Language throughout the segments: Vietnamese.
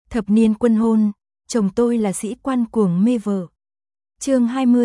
Thập niên quân hôn, chồng tôi là sĩ quan cuồng mê vợ. Chương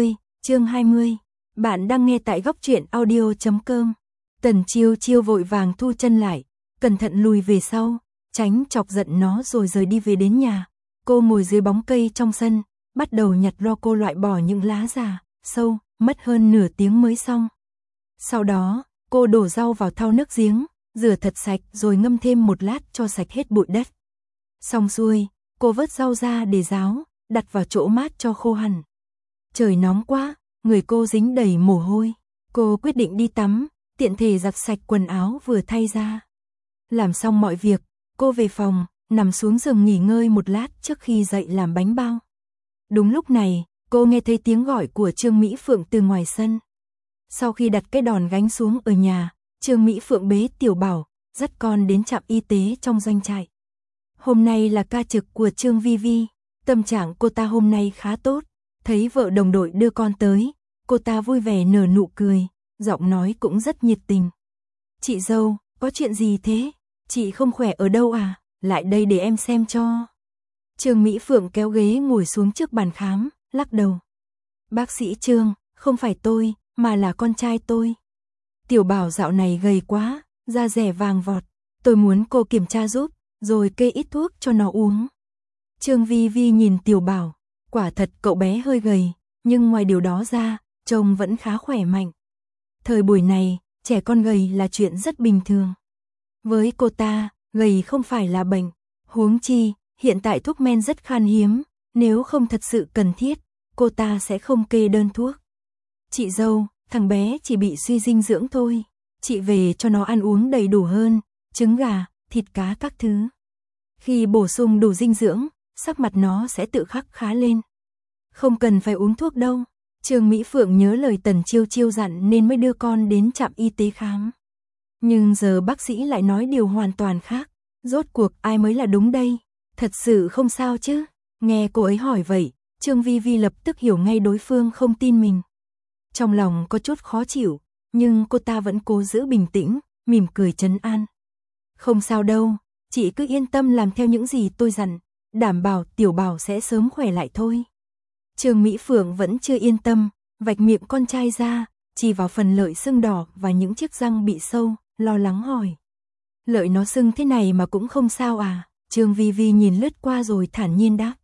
20. Bạn đang nghe tại góc truyện audio.com. Tần Chiêu Chiêu vội vàng thu chân lại, cẩn thận lùi về sau, tránh chọc giận nó rồi rời đi về đến nhà. Cô ngồi dưới bóng cây trong sân, bắt đầu nhặt ro cô loại bỏ những lá già, sâu, mất hơn nửa tiếng mới xong. Sau đó, cô đổ rau vào thau nước giếng, rửa thật sạch rồi ngâm thêm một lát cho sạch hết bụi đất. Xong xuôi, cô vớt rau ra để ráo, đặt vào chỗ mát cho khô hẳn. Trời nóng quá, người cô dính đầy mồ hôi. Cô quyết định đi tắm, tiện thể giặt sạch quần áo vừa thay ra. Làm xong mọi việc, cô về phòng, nằm xuống giường nghỉ ngơi một lát trước khi dậy làm bánh bao. Đúng lúc này, cô nghe thấy tiếng gọi của Trương Mỹ Phượng từ ngoài sân. Sau khi đặt cái đòn gánh xuống ở nhà, Trương Mỹ Phượng bế Tiểu Bảo, dắt con đến trạm y tế trong doanh trại. Hôm nay là ca trực của Trương Vi Vi, tâm trạng cô ta hôm nay khá tốt, thấy vợ đồng đội đưa con tới, cô ta vui vẻ nở nụ cười, giọng nói cũng rất nhiệt tình. Chị dâu, có chuyện gì thế? Chị không khỏe ở đâu à? Lại đây để em xem cho. Trương Mỹ Phượng kéo ghế ngồi xuống trước bàn khám, lắc đầu. Bác sĩ Trương, không phải tôi, mà là con trai tôi. Tiểu Bảo dạo này gầy quá, da dẻ vàng vọt, tôi muốn cô kiểm tra giúp, rồi kê ít thuốc cho nó uống. Trương Vi Vi nhìn Tiểu Bảo, quả thật cậu bé hơi gầy, nhưng ngoài điều đó ra, trông vẫn khá khỏe mạnh. Thời buổi này, trẻ con gầy là chuyện rất bình thường. Với cô ta, gầy không phải là bệnh, huống chi, hiện tại thuốc men rất khan hiếm, nếu không thật sự cần thiết, cô ta sẽ không kê đơn thuốc. Chị dâu, thằng bé chỉ bị suy dinh dưỡng thôi, chị về cho nó ăn uống đầy đủ hơn, trứng gà, thịt cá các thứ. Khi bổ sung đủ dinh dưỡng, sắc mặt nó sẽ tự khắc khá lên. Không cần phải uống thuốc đâu. Trương Mỹ Phượng nhớ lời Tần Chiêu Chiêu dặn nên mới đưa con đến trạm y tế khám. Nhưng giờ bác sĩ lại nói điều hoàn toàn khác. Rốt cuộc ai mới là đúng đây? Thật sự không sao chứ? Nghe cô ấy hỏi vậy, Trương Vi Vi lập tức hiểu ngay đối phương không tin mình. Trong lòng có chút khó chịu, nhưng cô ta vẫn cố giữ bình tĩnh, mỉm cười trấn an. Không sao đâu, chị cứ yên tâm làm theo những gì tôi dặn, đảm bảo Tiểu Bảo sẽ sớm khỏe lại thôi. Trương Mỹ Phượng vẫn chưa yên tâm, vạch miệng con trai ra, chỉ vào phần lợi sưng đỏ và những chiếc răng bị sâu, lo lắng hỏi. Lợi nó sưng thế này mà cũng không sao à? Trương Vi Vi nhìn lướt qua rồi thản nhiên đáp.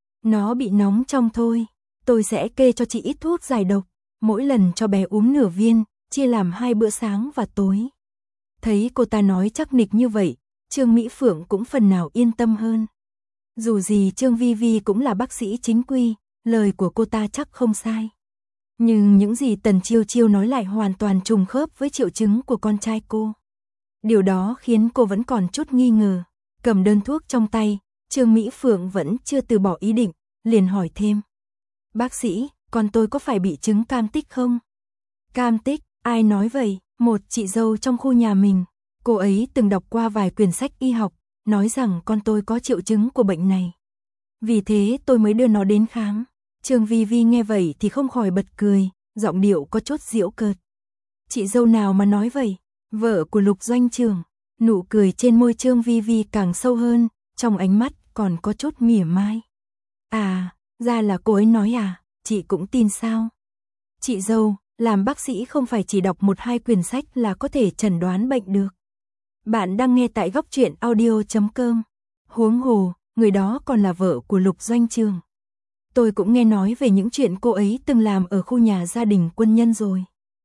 Nó bị nóng trong thôi, tôi sẽ kê cho chị ít thuốc giải độc, mỗi lần cho bé uống nửa viên, chia làm 2 bữa sáng và tối. Thấy cô ta nói chắc nịch như vậy, Trương Mỹ Phượng cũng phần nào yên tâm hơn. Dù gì Trương Vi Vi cũng là bác sĩ chính quy, lời của cô ta chắc không sai. Nhưng những gì Tần Chiêu Chiêu nói lại hoàn toàn trùng khớp với triệu chứng của con trai cô. Điều đó khiến cô vẫn còn chút nghi ngờ. Cầm đơn thuốc trong tay, Trương Mỹ Phượng vẫn chưa từ bỏ ý định, liền hỏi thêm. Bác sĩ, con tôi có phải bị chứng cam tích không? Cam tích, ai nói vậy? Một chị dâu trong khu nhà mình. Cô ấy từng đọc qua vài quyển sách y học, nói rằng con tôi có triệu chứng của bệnh này. Vì thế tôi mới đưa nó đến khám. Trương Vi Vi nghe vậy thì không khỏi bật cười, giọng điệu có chút giễu cợt. Chị dâu nào mà nói vậy? Vợ của Lục doanh trưởng. Nụ cười trên môi Trương Vi Vi càng sâu hơn, trong ánh mắt còn có chút mỉa mai. À, ra là cô ấy nói à, chị cũng tin sao? Chị dâu, làm bác sĩ không phải chỉ đọc 1-2 quyển sách là có thể chẩn đoán bệnh được. Bạn đang nghe tại góc truyện audio.com. Huống hồ, người đó còn là vợ của Lục doanh trưởng. Tôi cũng nghe nói về những chuyện cô ấy từng làm ở khu nhà gia đình quân nhân rồi.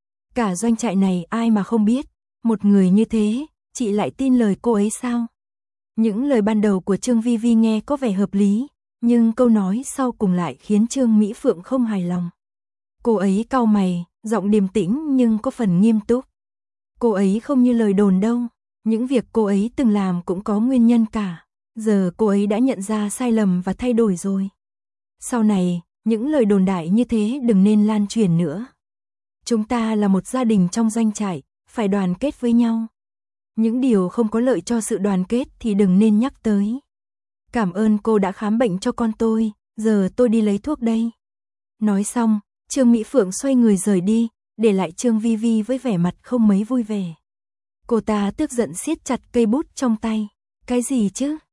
Cả doanh trại này ai mà không biết, một người như thế, chị lại tin lời cô ấy sao? Những lời ban đầu của Trương Vi Vi nghe có vẻ hợp lý, nhưng câu nói sau cùng lại khiến Trương Mỹ Phượng không hài lòng. Cô ấy cau mày, giọng điềm tĩnh nhưng có phần nghiêm túc. Cô ấy không như lời đồn đâu, những việc cô ấy từng làm cũng có nguyên nhân cả. Giờ cô ấy đã nhận ra sai lầm và thay đổi rồi. Sau này, những lời đồn đại như thế đừng nên lan truyền nữa. Chúng ta là một gia đình trong doanh trại, phải đoàn kết với nhau. Những điều không có lợi cho sự đoàn kết thì đừng nên nhắc tới. Cảm ơn cô đã khám bệnh cho con tôi, giờ tôi đi lấy thuốc đây. Nói xong, Trương Mỹ Phượng xoay người rời đi, để lại Trương Vi Vi với vẻ mặt không mấy vui vẻ. Cô ta tức giận siết chặt cây bút trong tay. Cái gì chứ?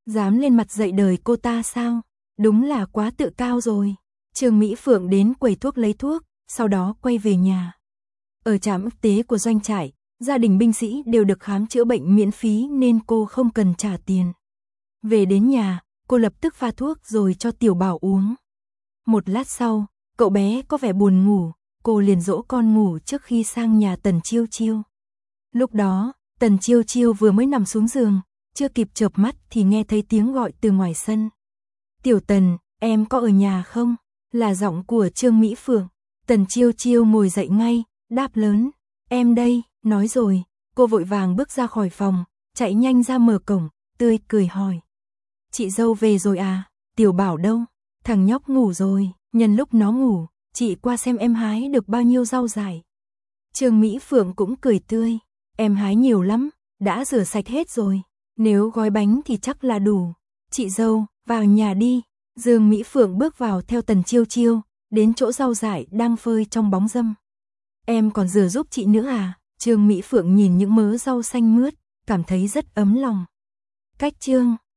Dám lên mặt dạy đời cô ta sao? Đúng là quá tự cao rồi. Trương Mỹ Phượng đến quầy thuốc lấy thuốc, sau đó quay về nhà. Ở trạm y tế của doanh trại, gia đình binh sĩ đều được khám chữa bệnh miễn phí nên cô không cần trả tiền. Về đến nhà, cô lập tức pha thuốc rồi cho Tiểu Bảo uống. Một lát sau, cậu bé có vẻ buồn ngủ, cô liền dỗ con ngủ trước khi sang nhà Tần Chiêu Chiêu. Lúc đó, Tần Chiêu Chiêu vừa mới nằm xuống giường, chưa kịp chợp mắt thì nghe thấy tiếng gọi từ ngoài sân. Tiểu Tần, em có ở nhà không? Là giọng của Trương Mỹ Phượng. Tần Chiêu Chiêu ngồi dậy ngay, đáp lớn, em đây, nói rồi, cô vội vàng bước ra khỏi phòng, chạy nhanh ra mở cổng, tươi cười hỏi. Chị dâu về rồi à, Tiểu Bảo đâu? Thằng nhóc ngủ rồi, nhân lúc nó ngủ, chị qua xem em hái được bao nhiêu rau dại. Trương Mỹ Phượng cũng cười tươi, em hái nhiều lắm, đã rửa sạch hết rồi, nếu gói bánh thì chắc là đủ. Chị dâu, vào nhà đi. Dương Mỹ Phượng bước vào theo Tần Chiêu Chiêu, đến chỗ rau dại đang phơi trong bóng râm. Em còn rửa giúp chị nữa à? Trương Mỹ Phượng nhìn những mớ rau xanh mướt, cảm thấy rất ấm lòng. Cách chương